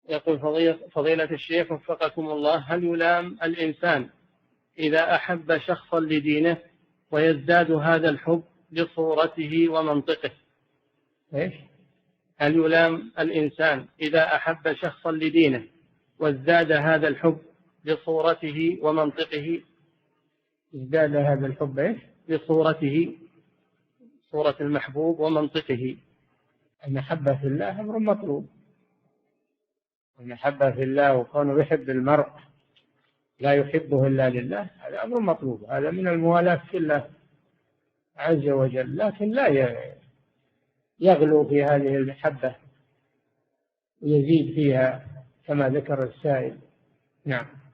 يقول فضيلة الشيخ وفقكم الله، هل يلام الإنسان إذا أحب شخصا لدينه ويزداد هذا الحب لصورته ومنطقه؟ إيش؟ هل يلام الإنسان إذا أحب شخصا لدينه وازداد هذا الحب لصورته ومنطقه؟ ازداد هذا الحب إيش؟ لصورته، صورة المحبوب ومنطقه. المحبة في الله أمر مطلوب. المحبة في الله وكونه يحب المرء لا يحبه إلا لله هذا أمر مطلوب، هذا من الموالاة في الله عز وجل، لكن لا يغلو في هذه المحبة ويزيد فيها كما ذكر السائل. نعم.